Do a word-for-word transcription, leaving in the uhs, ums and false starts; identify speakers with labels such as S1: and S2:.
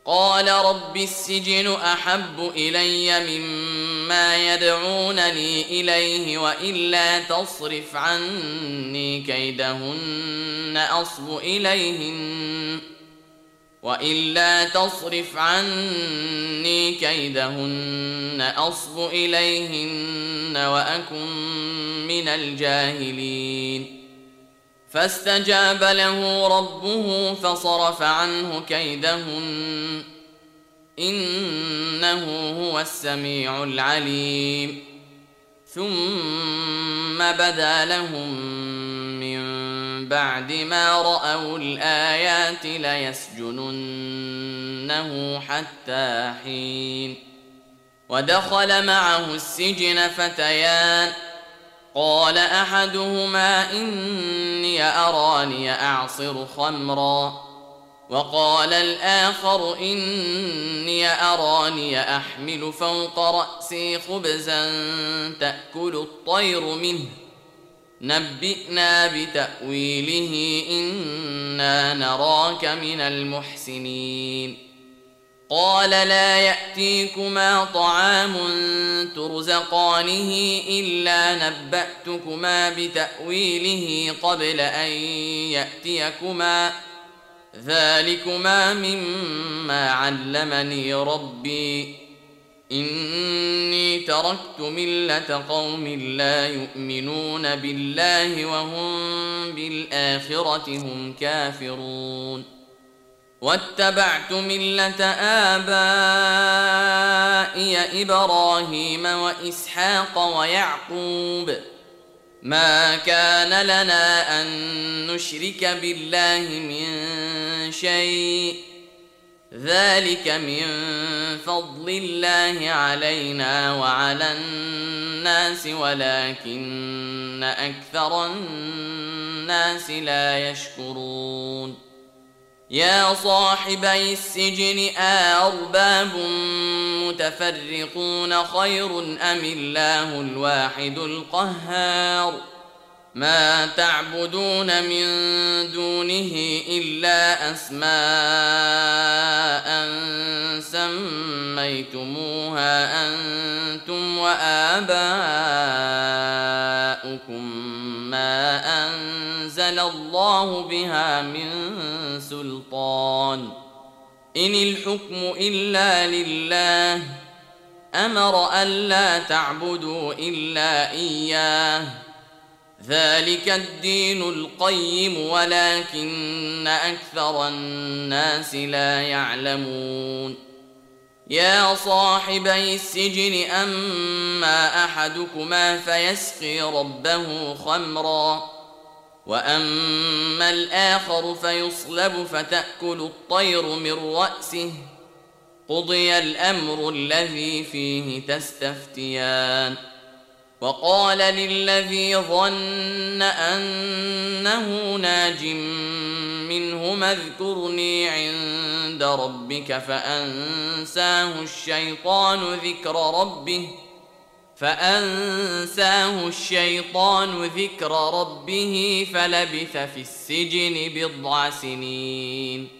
S1: قال رب السجن أحب إلي مما يدعونني إليه وإلا تصرف عني كيدهن أصب إليهن وإلا تصرف عني كيدهن أصب إليهن وأكن من الجاهلين فاستجاب له ربه فصرف عنه كيدهن إنه هو السميع العليم ثم بدا لهم من بعد ما رأوا الآيات ليسجننه حتى حين ودخل معه السجن فتيان قال أحدهما إني أراني أعصر خمرا وقال الآخر إني أراني أحمل فوق رأسي خبزا تأكل الطير منه نبئنا بتأويله إنا نراك من المحسنين قال لا يأتيكما طعام ترزقانه إلا نبأتكما بتأويله قبل أن يأتيكما ذلكما مما علمني ربي إني تركت ملة قوم لا يؤمنون بالله وهم بالآخرة هم كافرون واتبعت ملة آبائي إبراهيم وإسحاق ويعقوب ما كان لنا أن نشرك بالله من شيء ذلك من فضل الله علينا وعلى الناس ولكن أكثر الناس لا يشكرون يا صاحبي السجن أأرباب متفرقون خير أم الله الواحد القهار ما تعبدون من دونه إلا أسماء سميتموها أنتم وآباؤكم ما أنزل الله بها من سلطان إن الحكم إلا لله أمر ألا تعبدوا إلا إياه ذلك الدين القيم ولكن أكثر الناس لا يعلمون يا صاحبي السجن أما أحدكما فيسقي ربه خمرا وأما الآخر فيصلب فتأكل الطير من رأسه قضي الأمر الذي فيه تستفتيان وقال للذي ظن أنه ناج منهما اذكرني عند ربك فأنساه الشيطان ذكر ربه فأنساه الشيطان ذكر ربه فلبث في السجن بضع سنين